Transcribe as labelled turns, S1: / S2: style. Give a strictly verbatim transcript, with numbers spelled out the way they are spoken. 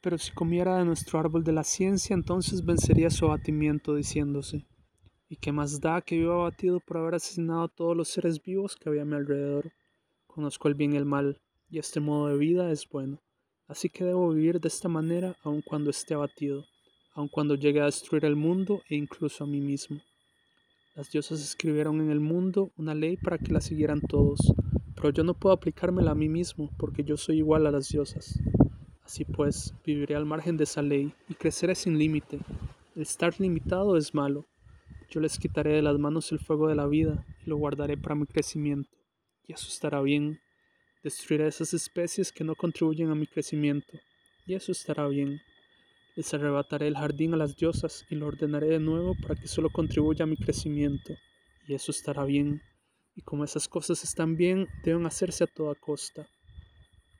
S1: Pero si comiera de nuestro árbol de la ciencia, entonces vencería su abatimiento, diciéndose: ¿y qué más da que viva abatido por haber asesinado a todos los seres vivos que había a mi alrededor? Conozco el bien y el mal, y este modo de vida es bueno. Así que debo vivir de esta manera aun cuando esté abatido, aun cuando llegue a destruir el mundo e incluso a mí mismo. Las diosas escribieron en el mundo una ley para que la siguieran todos, pero yo no puedo aplicármela a mí mismo porque yo soy igual a las diosas. Así pues, viviré al margen de esa ley y creceré sin límite. El estar limitado es malo. Yo les quitaré de las manos el fuego de la vida y lo guardaré para mi crecimiento. Y eso estará bien. Destruiré esas especies que no contribuyen a mi crecimiento. Y eso estará bien. Les arrebataré el jardín a las diosas y lo ordenaré de nuevo para que solo contribuya a mi crecimiento. Y eso estará bien. Y como esas cosas están bien, deben hacerse a toda costa.